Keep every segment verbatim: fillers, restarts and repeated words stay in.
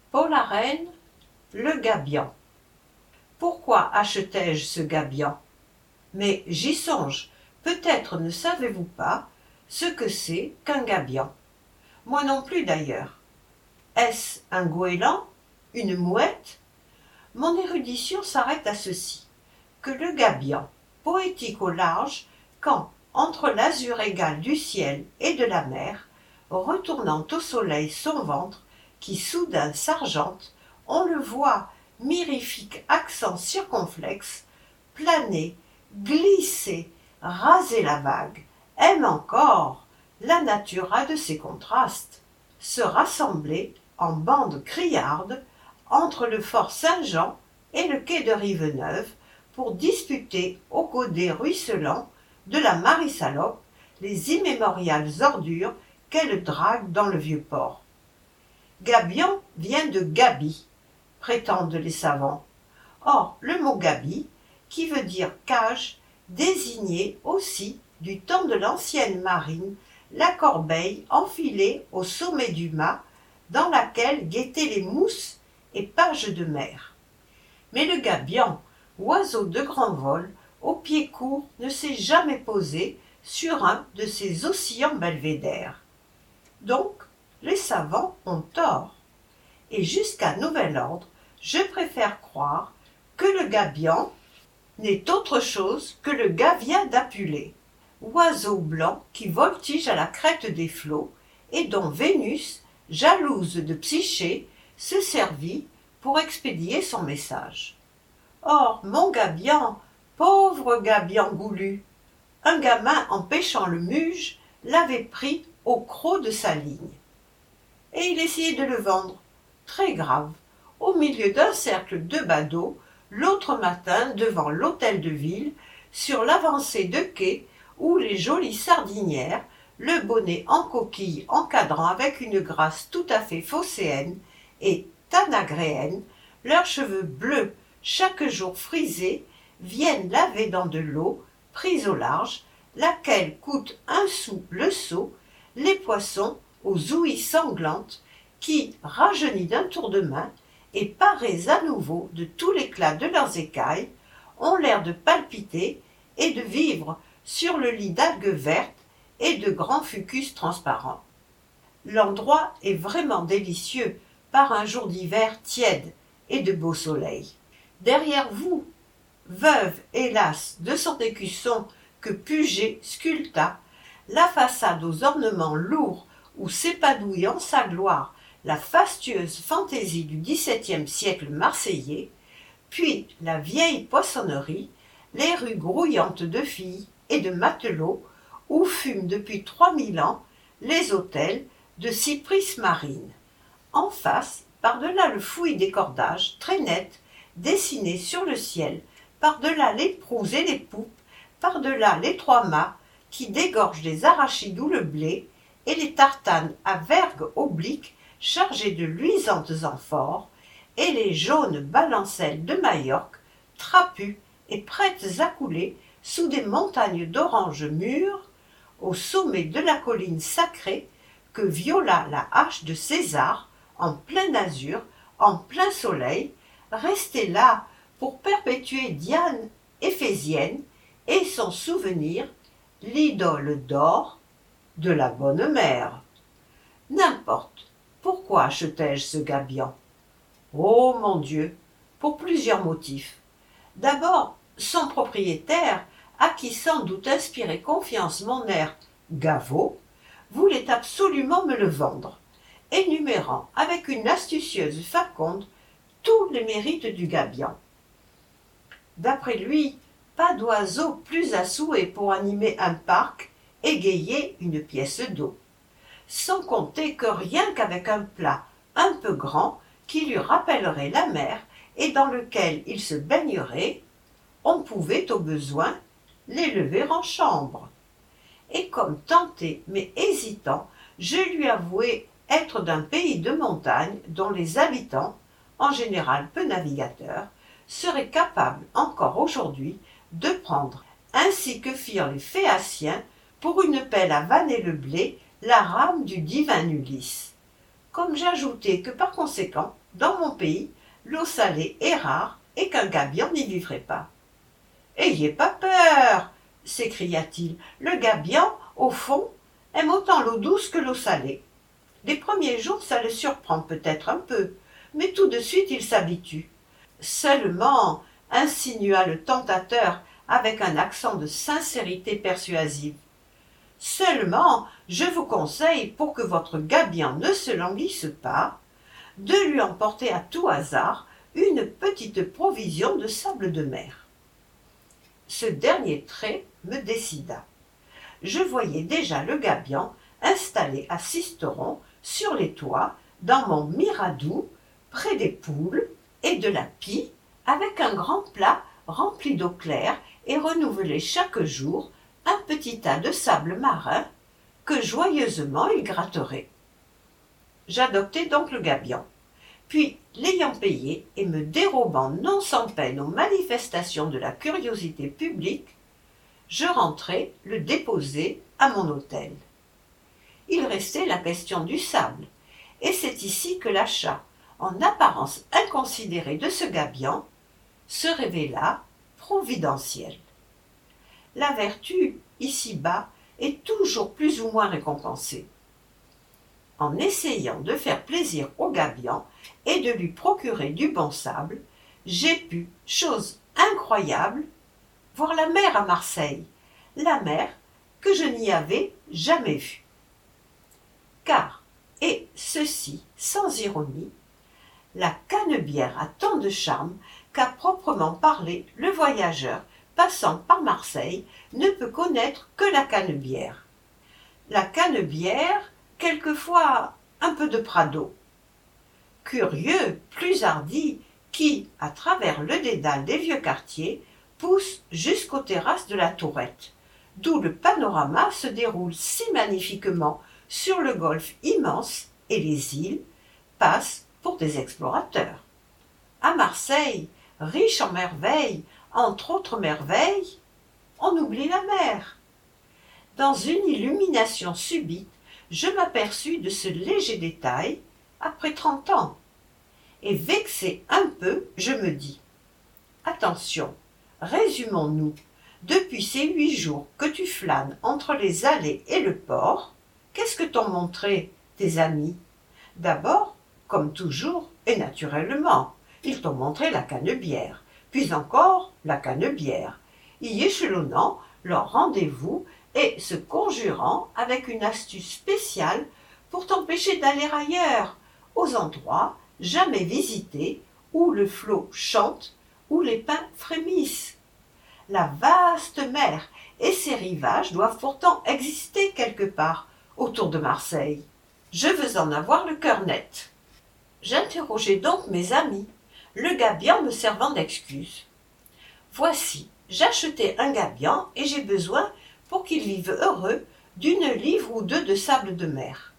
Paul Arène, le gabian. Pourquoi achetai-je ce gabian? Mais j'y songe, peut-être ne savez-vous pas ce que c'est qu'un gabian. Moi non plus d'ailleurs. Est-ce un goéland? Une mouette? Mon érudition s'arrête à ceci, que le gabian, poétique au large, quand, entre l'azur égal du ciel et de la mer, retournant au soleil son ventre, qui soudain s'argente, on le voit, mirifique accent circonflexe, planer, glisser, raser la vague, aime encore, la nature a de ses contrastes, se rassembler en bandes criardes entre le fort Saint-Jean et le quai de Rive-Neuve pour disputer au godet ruisselant de la Marie-Salope les immémoriales ordures qu'elle drague dans le vieux port. Gabian vient de gabi, prétendent les savants. Or, le mot gabi, qui veut dire cage, désignait aussi, du temps de l'ancienne marine, la corbeille enfilée au sommet du mât, dans laquelle guettaient les mousses et pages de mer. Mais le gabian, oiseau de grand vol, aux pieds courts, ne s'est jamais posé sur un de ces oscillants belvédères. Donc, les savants ont tort. Et jusqu'à nouvel ordre, je préfère croire que le gabian n'est autre chose que le gavia d'Apulée, oiseau blanc qui voltige à la crête des flots et dont Vénus, jalouse de Psyché, se servit pour expédier son message. Or, mon gabian, pauvre gabian goulu, un gamin en pêchant le muge l'avait pris au croc de sa ligne. Et il essayait de le vendre, très grave, au milieu d'un cercle de badauds, l'autre matin devant l'hôtel de ville, sur l'avancée de quai où les jolies sardinières, le bonnet en coquille encadrant avec une grâce tout à fait phocéenne et tanagréenne, leurs cheveux bleus, chaque jour frisés, viennent laver dans de l'eau, prise au large, laquelle coûte un sou le seau, les poissons aux ouïes sanglantes, qui, rajeunis d'un tour de main, et parés à nouveau de tout l'éclat de leurs écailles, ont l'air de palpiter et de vivre sur le lit d'algues vertes et de grands fucus transparents. L'endroit est vraiment délicieux par un jour d'hiver tiède et de beau soleil. Derrière vous, veuve, hélas, de son écusson que Puget sculpta, la façade aux ornements lourds où s'épanouit en sa gloire la fastueuse fantaisie du dix-septième siècle marseillais, puis la vieille poissonnerie, les rues grouillantes de filles et de matelots où fument depuis trois mille ans les hôtels de cypris marines. En face, par-delà le fouillis des cordages, très net, dessiné sur le ciel, par-delà les proues et les poupes, par-delà les trois mâts qui dégorgent les arachides ou le blé, et les tartanes à vergues obliques chargées de luisantes amphores, et les jaunes balancelles de Majorque, trapues et prêtes à couler sous des montagnes d'oranges mûres, au sommet de la colline sacrée que viola la hache de César, en plein azur, en plein soleil, restée là pour perpétuer Diane éphésienne et son souvenir, l'idole d'or de la bonne mère. N'importe, pourquoi achetai-je ce gabian? Oh mon Dieu, pour plusieurs motifs. D'abord, son propriétaire, à qui sans doute inspirait confiance mon air Gaveau, voulait absolument me le vendre, énumérant avec une astucieuse faconde tous les mérites du gabian. D'après lui, pas d'oiseau plus à souhait pour animer un parc, égayer une pièce d'eau. Sans compter que rien qu'avec un plat un peu grand qui lui rappellerait la mer et dans lequel il se baignerait, on pouvait au besoin l'élever en chambre. Et comme tenté mais hésitant, je lui avouai être d'un pays de montagne dont les habitants, en général peu navigateurs, seraient capables encore aujourd'hui de prendre, ainsi que firent les Phéaciens, pour une pelle à vanner le blé, la rame du divin Ulysse. comme j'ajoutais que par conséquent, dans mon pays, l'eau salée est rare et qu'un gabion n'y vivrait pas. Ayez pas peur, s'écria-t-il, le gabion, au fond, aime autant l'eau douce que l'eau salée. Les premiers jours, ça le surprend peut-être un peu, mais tout de suite il s'habitue. Seulement, insinua le tentateur avec un accent de sincérité persuasive. Seulement, je vous conseille, pour que votre gabion ne se languisse pas, de lui emporter à tout hasard une petite provision de sable de mer. Ce dernier trait me décida. Je voyais déjà le gabion installé à Sisteron, sur les toits, dans mon miradou, près des poules et de la pie, avec un grand plat rempli d'eau claire et renouvelé chaque jour un petit tas de sable marin que joyeusement il gratterait. J'adoptai donc le gabion. Puis, l'ayant payé et me dérobant non sans peine aux manifestations de la curiosité publique, je rentrai le déposer à mon hôtel. Il restait la question du sable, et c'est ici que l'achat, en apparence inconsidéré de ce gabion, se révéla providentiel. La vertu, ici-bas, est toujours plus ou moins récompensée. En essayant de faire plaisir au gabion et de lui procurer du bon sable, j'ai pu, chose incroyable, voir la mer à Marseille, la mer que je n'y avais jamais vue. Car, et ceci sans ironie, la canebière a tant de charme qu'à proprement parler, le voyageur passant par Marseille ne peut connaître que la canebière. La canebière, quelquefois un peu de Prado. Curieux, plus hardi, qui, à travers le dédale des vieux quartiers, pousse jusqu'aux terrasses de la Tourette, d'où le panorama se déroule si magnifiquement sur le golfe immense et les îles passent pour des explorateurs. À Marseille, riche en merveilles, entre autres merveilles, on oublie la mer. Dans une illumination subite, je m'aperçus de ce léger détail après trente ans. Et vexé un peu, je me dis « Attention, résumons-nous. Depuis ces huit jours que tu flânes entre les allées et le port, qu'est-ce que t'ont montré tes amis? D'abord, comme toujours et naturellement, ils t'ont montré la canebière, puis encore la canebière, y échelonnant leur rendez-vous et se conjurant avec une astuce spéciale pour t'empêcher d'aller ailleurs, aux endroits jamais visités, où le flot chante, où les pins frémissent. La vaste mer et ses rivages doivent pourtant exister quelque part autour de Marseille. Je veux en avoir le cœur net. J'interrogeai donc mes amis, le gabion me servant d'excuse. Voici, j'achetai un gabion et j'ai besoin, pour qu'il vive heureux, d'une livre ou deux de sable de mer.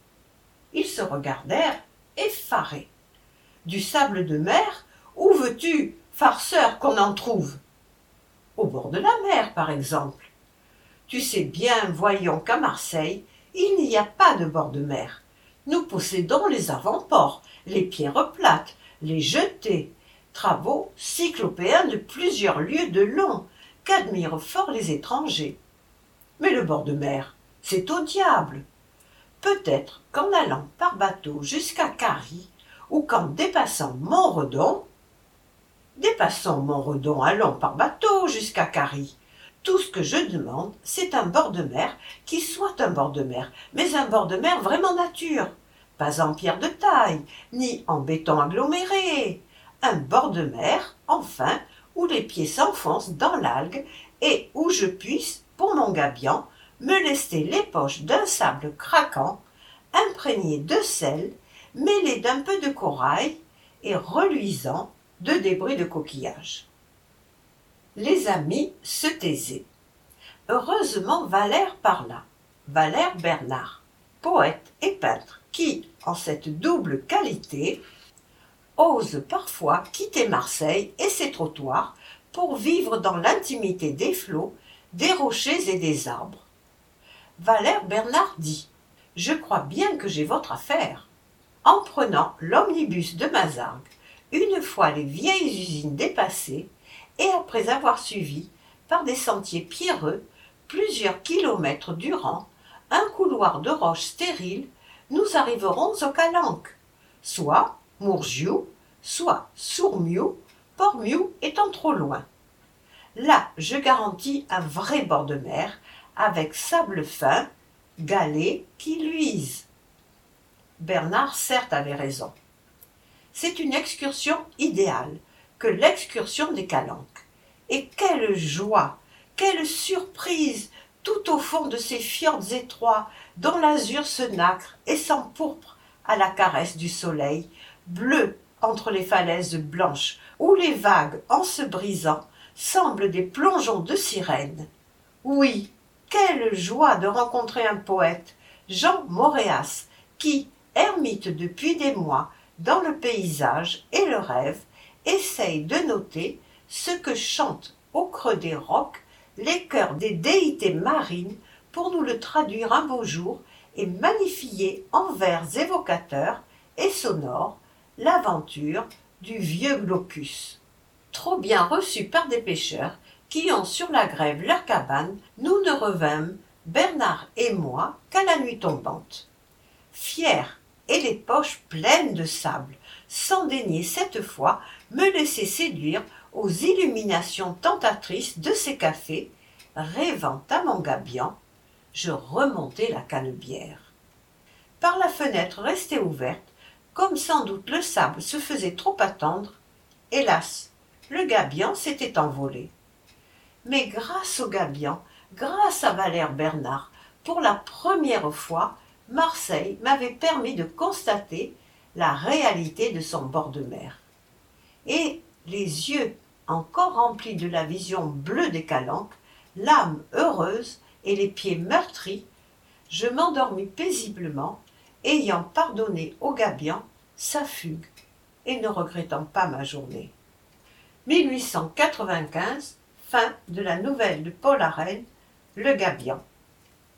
Ils se regardèrent effarés. Du sable de mer? Où veux-tu, farceur, qu'on en trouve? Au bord de la mer, par exemple. Tu sais bien, voyons, qu'à Marseille, il n'y a pas de bord de mer. Nous possédons les avant-ports, les pierres plates, les jetées, travaux cyclopéens de plusieurs lieues de long, qu'admirent fort les étrangers. Mais le bord de mer, c'est au diable. Peut-être qu'en allant par bateau jusqu'à Carie, ou qu'en dépassant Montredon, dépassons Montredon, allons par bateau jusqu'à Carie. Tout ce que je demande, c'est un bord de mer qui soit un bord de mer, mais un bord de mer vraiment nature, pas en pierre de taille, ni en béton aggloméré. Un bord de mer, enfin, où les pieds s'enfoncent dans l'algue et où je puisse, pour mon gabion, me lester les poches d'un sable craquant, imprégné de sel, mêlé d'un peu de corail et reluisant de débris de coquillage. Les amis se taisaient. Heureusement Valère parla, Valère Bernard, poète et peintre, qui, en cette double qualité, ose parfois quitter Marseille et ses trottoirs pour vivre dans l'intimité des flots, des rochers et des arbres. Valère Bernard dit « Je crois bien que j'ai votre affaire. » en prenant l'omnibus de Mazargues, une fois les vieilles usines dépassées, et après avoir suivi, par des sentiers pierreux, plusieurs kilomètres durant, un couloir de roches stériles, nous arriverons aux calanques, soit Mourgiou, soit Sourmiou, Pormiou étant trop loin. Là, je garantis un vrai bord de mer, avec sable fin, galets qui luisent. Bernard certes avait raison. C'est une excursion idéale que l'excursion des calanques. Et quelle joie, quelle surprise, tout au fond de ces fjords étroits, dont l'azur se nacre et s'empourpre à la caresse du soleil, bleu entre les falaises blanches, où les vagues, en se brisant, semblent des plongeons de sirènes. Oui, quelle joie de rencontrer un poète, Jean Moréas, qui, ermite depuis des mois dans le paysage et le rêve, essaye de noter ce que chantent au creux des rocs les chœurs des déités marines pour nous le traduire un beau jour et magnifier en vers évocateurs et sonores l'aventure du vieux Glaucus. Trop bien reçu par des pêcheurs qui ont sur la grève leur cabane, nous ne revînmes, Bernard et moi, qu'à la nuit tombante. Fiers et les poches pleines de sable, sans daigner cette fois me laisser séduire aux illuminations tentatrices de ces cafés, rêvant à mon gabian, je remontai la canebière. Par la fenêtre restée ouverte, comme sans doute le sable se faisait trop attendre, hélas, le gabian s'était envolé. Mais grâce au gabian, grâce à Valère Bernard, pour la première fois, Marseille m'avait permis de constater la réalité de son bord de mer. Et les yeux encore remplis de la vision bleue des calanques, l'âme heureuse et les pieds meurtris, je m'endormis paisiblement, ayant pardonné au gabian sa fugue et ne regrettant pas ma journée. mille huit cent quatre-vingt-quinze, fin de la nouvelle de Paul Arène, Le Gabian.